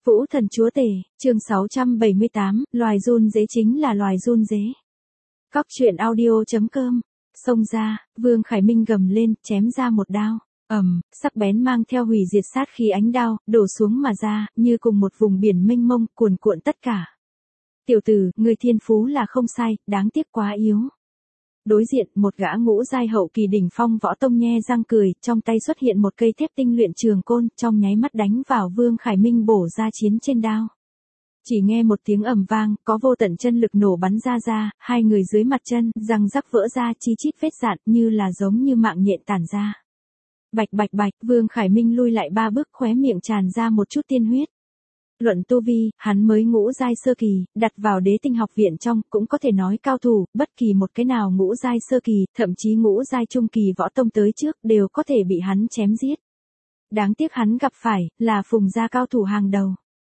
Vũ thần chúa tể, chương 678, loài run dế chính là loài run dế. Cóc truyện audio.com. Xông ra, Vương Khải Minh gầm lên, chém ra một đao. Sắc bén mang theo hủy diệt sát khí ánh đao, đổ xuống mà ra, như cùng một vùng biển mênh mông, cuồn cuộn tất cả. Tiểu tử, người thiên phú là không sai, đáng tiếc quá yếu. Đối diện, một gã ngũ giai hậu kỳ đỉnh phong võ tông nhe răng cười, trong tay xuất hiện một cây thép tinh luyện trường côn, trong nháy mắt đánh vào Vương Khải Minh bổ ra chiến trên đao. Chỉ nghe một tiếng ầm vang, có vô tận chân lực nổ bắn ra, hai người dưới mặt chân, răng rắc vỡ ra chi chít vết dạn như là giống như mạng nhện tản ra. Bạch bạch bạch, Vương Khải Minh lui lại 3 bước, khóe miệng tràn ra một chút tiên huyết. Luận tu vi, hắn mới ngũ giai sơ kỳ, đặt vào Đế Tinh học viện trong, cũng có thể nói cao thủ, bất kỳ một cái nào ngũ giai sơ kỳ, thậm chí ngũ giai trung kỳ võ tông tới trước, đều có thể bị hắn chém giết. Đáng tiếc hắn gặp phải, là Phùng gia cao thủ hàng đầu.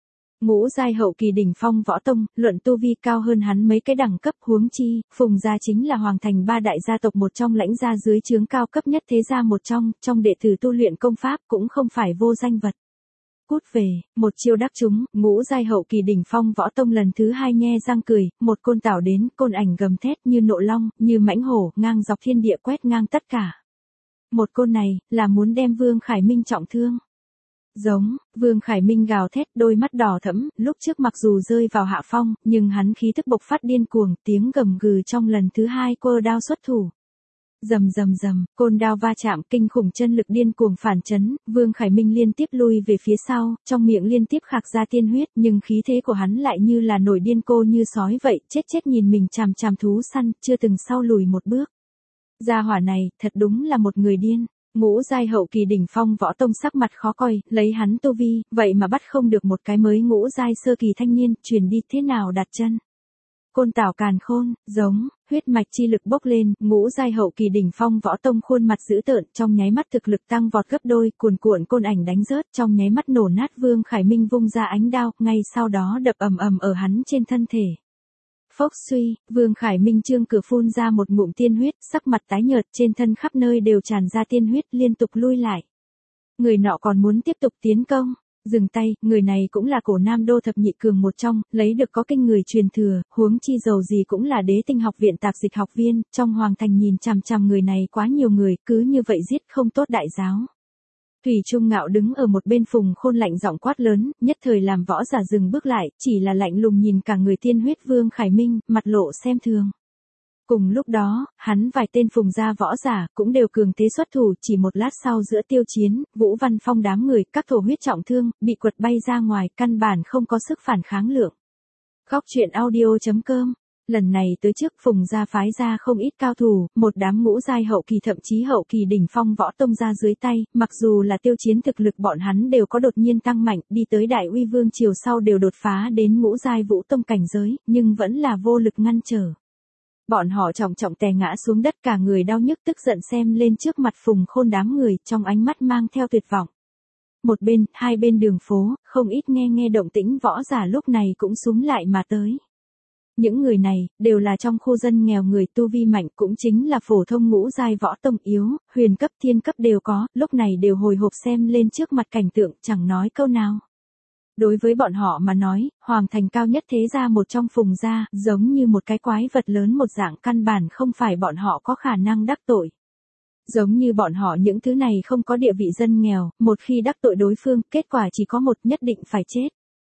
Ngũ giai hậu kỳ đỉnh phong võ tông, luận tu vi cao hơn hắn mấy cái đẳng cấp, huống chi, Phùng gia chính là hoàng thành 3 đại gia tộc một trong, lãnh gia dưới trướng cao cấp nhất thế gia một trong đệ tử tu luyện công pháp, cũng không phải vô danh vật. Cút về, một chiêu đắc trúng, ngũ giai hậu kỳ đỉnh phong võ tông lần thứ 2 nhe răng cười, một côn tảo đến, côn ảnh gầm thét như nộ long, như mãnh hổ, ngang dọc thiên địa quét ngang tất cả. Một côn này, là muốn đem Vương Khải Minh trọng thương. Giống, Vương Khải Minh gào thét, đôi mắt đỏ thẫm, lúc trước mặc dù rơi vào hạ phong, nhưng hắn khí tức bộc phát điên cuồng, tiếng gầm gừ trong lần thứ 2 quơ đao xuất thủ. Rầm rầm rầm, côn đao va chạm, kinh khủng chân lực điên cuồng phản chấn, Vương Khải Minh liên tiếp lui về phía sau, trong miệng liên tiếp khạc ra tiên huyết, nhưng khí thế của hắn lại như là nổi điên cô như sói vậy, chết nhìn mình chằm chằm thú săn, chưa từng sau lùi một bước. Gia hỏa này, thật đúng là một người điên. Ngũ giai hậu kỳ đỉnh phong võ tông sắc mặt khó coi, lấy hắn tu vi, vậy mà bắt không được một cái mới ngũ giai sơ kỳ thanh niên, truyền đi thế nào đặt chân. Côn tảo càn khôn, giống, huyết mạch chi lực bốc lên, ngũ giai hậu kỳ đỉnh phong võ tông khuôn mặt dữ tợn, trong nháy mắt thực lực tăng vọt gấp đôi, cuồn cuộn côn ảnh đánh rớt, trong nháy mắt nổ nát. Vương Khải Minh vung ra ánh đao, ngay sau đó đập ầm ở hắn trên thân thể. Phốc suy, Vương Khải Minh trương cửa phun ra một ngụm tiên huyết, sắc mặt tái nhợt, trên thân khắp nơi đều tràn ra tiên huyết, liên tục lui lại. Người nọ còn muốn tiếp tục tiến công. Dừng tay, người này cũng là cổ Nam Đô thập nhị cường một trong, lấy được có kinh người truyền thừa, huống chi dầu gì cũng là Đế Tinh học viện tạp dịch học viên, trong hoàng thành nhìn chằm chằm người này quá nhiều người, cứ như vậy giết không tốt đại giáo. Thủy Trung Ngạo đứng ở một bên, Phùng Khôn lạnh giọng quát lớn, nhất thời làm võ giả dừng bước lại, chỉ là lạnh lùng nhìn cả người tiên huyết Vương Khải Minh, mặt lộ xem thường. Cùng lúc đó, hắn vài tên Phùng gia võ giả cũng đều cường thế xuất thủ, chỉ một lát sau giữa tiêu chiến, Vũ Văn Phong đám người, các thổ huyết trọng thương, bị quật bay ra ngoài, căn bản không có sức phản kháng lượng. Cóc truyện audio.com. Lần này tới trước, Phùng gia phái ra không ít cao thủ, một đám ngũ giai hậu kỳ thậm chí hậu kỳ đỉnh phong võ tông ra dưới tay, mặc dù là tiêu chiến thực lực bọn hắn đều có đột nhiên tăng mạnh, đi tới Đại Uy Vương triều sau đều đột phá đến ngũ giai vũ tông cảnh giới, nhưng vẫn là vô lực ngăn trở. Bọn họ trọng tè ngã xuống đất, cả người đau nhức tức giận xem lên trước mặt Phùng Khôn đám người, trong ánh mắt mang theo tuyệt vọng. Một bên, hai bên đường phố, không ít nghe động tĩnh võ giả lúc này cũng xúm lại mà tới. Những người này, đều là trong khu dân nghèo, người tu vi mạnh, cũng chính là phổ thông ngũ giai võ tông yếu, huyền cấp thiên cấp đều có, lúc này đều hồi hộp xem lên trước mặt cảnh tượng, chẳng nói câu nào. Đối với bọn họ mà nói, hoàng thành cao nhất thế gia một trong Phùng gia, giống như một cái quái vật lớn một dạng, căn bản không phải bọn họ có khả năng đắc tội. Giống như bọn họ những thứ này không có địa vị dân nghèo, một khi đắc tội đối phương, kết quả chỉ có một, nhất định phải chết.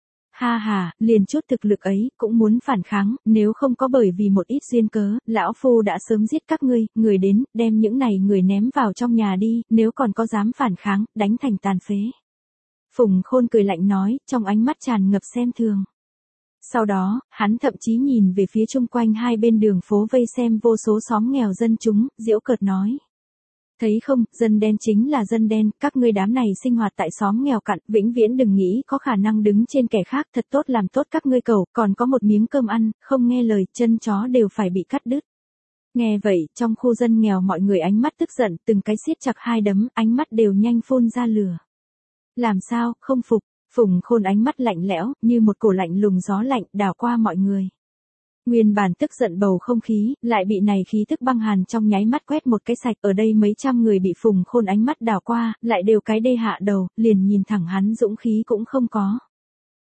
Ha, liền chút thực lực ấy, cũng muốn phản kháng, nếu không có bởi vì một ít duyên cớ, lão phu đã sớm giết các ngươi, người đến, đem những này người ném vào trong nhà đi, nếu còn có dám phản kháng, đánh thành tàn phế. Phùng Khôn cười lạnh nói, trong ánh mắt tràn ngập xem thường. Sau đó, hắn thậm chí nhìn về phía chung quanh hai bên đường phố vây xem vô số xóm nghèo dân chúng, giễu cợt nói. Thấy không, dân đen chính là dân đen, các ngươi đám này sinh hoạt tại xóm nghèo cặn, vĩnh viễn đừng nghĩ có khả năng đứng trên kẻ khác, thật tốt làm tốt các ngươi cầu, còn có một miếng cơm ăn, không nghe lời, chân chó đều phải bị cắt đứt. Nghe vậy, trong khu dân nghèo mọi người ánh mắt tức giận, từng cái siết chặt hai đấm, ánh mắt đều nhanh phun ra lửa. Làm sao, không phục, Phùng Khôn ánh mắt lạnh lẽo, như một cổ lạnh lùng gió lạnh, đảo qua mọi người. Nguyên bản tức giận bầu không khí, lại bị này khí tức băng hàn trong nháy mắt quét một cái sạch, ở đây mấy trăm người bị Phùng Khôn ánh mắt đảo qua, lại đều cái đê hạ đầu, liền nhìn thẳng hắn dũng khí cũng không có.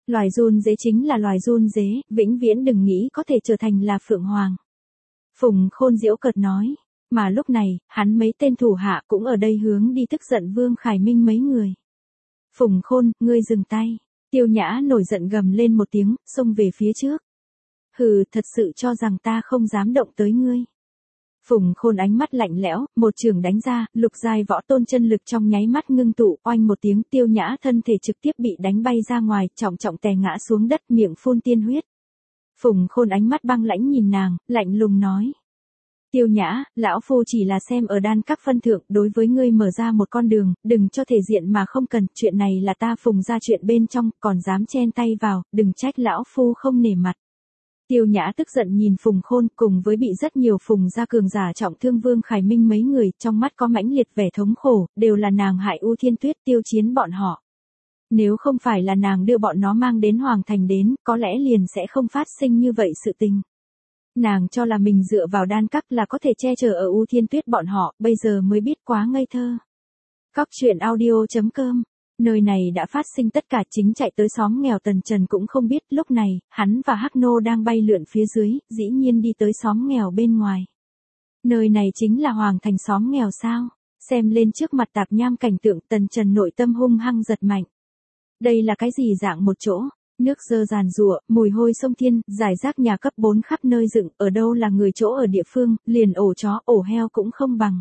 Loài run dế chính là loài run dế, vĩnh viễn đừng nghĩ có thể trở thành là phượng hoàng. Phùng Khôn giễu cợt nói, mà lúc này, hắn mấy tên thủ hạ cũng ở đây hướng đi tức giận Vương Khải Minh mấy người. Phùng Khôn, ngươi dừng tay. Tiêu Nhã nổi giận gầm lên một tiếng, xông về phía trước. Hừ, thật sự cho rằng ta không dám động tới ngươi. Phùng Khôn ánh mắt lạnh lẽo, một trường đánh ra, Lục giai võ tôn chân lực trong nháy mắt ngưng tụ, oanh một tiếng, Tiêu Nhã thân thể trực tiếp bị đánh bay ra ngoài, trọng trọng tè ngã xuống đất, miệng phun tiên huyết. Phùng Khôn ánh mắt băng lãnh nhìn nàng, lạnh lùng nói. Tiêu Nhã, lão phu chỉ là xem ở đan các phân thượng, đối với ngươi mở ra một con đường, đừng cho thể diện mà không cần, chuyện này là ta Phùng ra chuyện bên trong, còn dám chen tay vào, đừng trách lão phu không nể mặt. Tiêu Nhã tức giận nhìn Phùng Khôn cùng với bị rất nhiều Phùng gia cường giả trọng thương Vương Khải Minh mấy người, trong mắt có mãnh liệt vẻ thống khổ, đều là nàng hại U Thiên Tuyết Tiêu Chiến bọn họ. Nếu không phải là nàng đưa bọn nó mang đến Hoàng Thành đến, có lẽ liền sẽ không phát sinh như vậy sự tình. Nàng cho là mình dựa vào đan các là có thể che chở ở U Thiên Tuyết bọn họ, bây giờ mới biết quá ngây thơ. Các chuyện audio.com, nơi này đã phát sinh tất cả, chính chạy tới xóm nghèo Tần Trần cũng không biết, lúc này, hắn và Hắc Nô đang bay lượn phía dưới, dĩ nhiên đi tới xóm nghèo bên ngoài. Nơi này chính là Hoàng Thành xóm nghèo sao? Xem lên trước mặt tạp nham cảnh tượng, Tần Trần nội tâm hung hăng giật mạnh. Đây là cái gì dạng một chỗ? Nước dơ giàn giụa, mùi hôi sông thiên, giải rác nhà cấp 4 khắp nơi dựng, ở đâu là người chỗ ở địa phương, liền ổ chó, ổ heo cũng không bằng.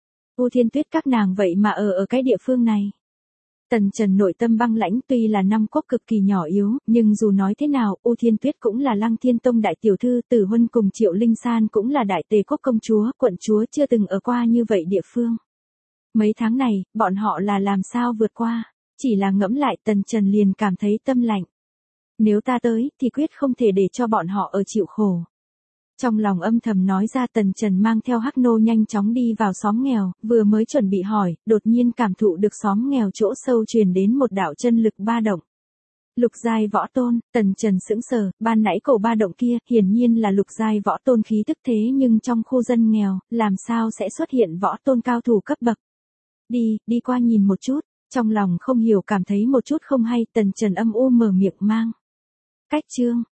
U Thiên Tuyết các nàng vậy mà ở cái địa phương này. Tần Trần nội tâm băng lãnh, tuy là năm quốc cực kỳ nhỏ yếu, nhưng dù nói thế nào, U Thiên Tuyết cũng là Lăng Thiên Tông đại tiểu thư, Tử Huân cùng Triệu Linh San cũng là đại tề quốc công chúa, quận chúa chưa từng ở qua như vậy địa phương. Mấy tháng này, bọn họ là làm sao vượt qua, chỉ là ngẫm lại Tần Trần liền cảm thấy tâm lạnh. Nếu ta tới, thì quyết không thể để cho bọn họ ở chịu khổ. Trong lòng âm thầm nói ra, Tần Trần mang theo Hắc Nô nhanh chóng đi vào xóm nghèo, vừa mới chuẩn bị hỏi, đột nhiên cảm thụ được xóm nghèo chỗ sâu truyền đến một đạo chân lực ba động. Lục giai võ tôn, Tần Trần sững sờ, ban nãy cổ ba động kia, hiển nhiên là lục giai võ tôn khí tức, thế nhưng trong khu dân nghèo, làm sao sẽ xuất hiện võ tôn cao thủ cấp bậc. Đi qua nhìn một chút, trong lòng không hiểu cảm thấy một chút không hay, Tần Trần âm u mở miệng mang. Cách chương.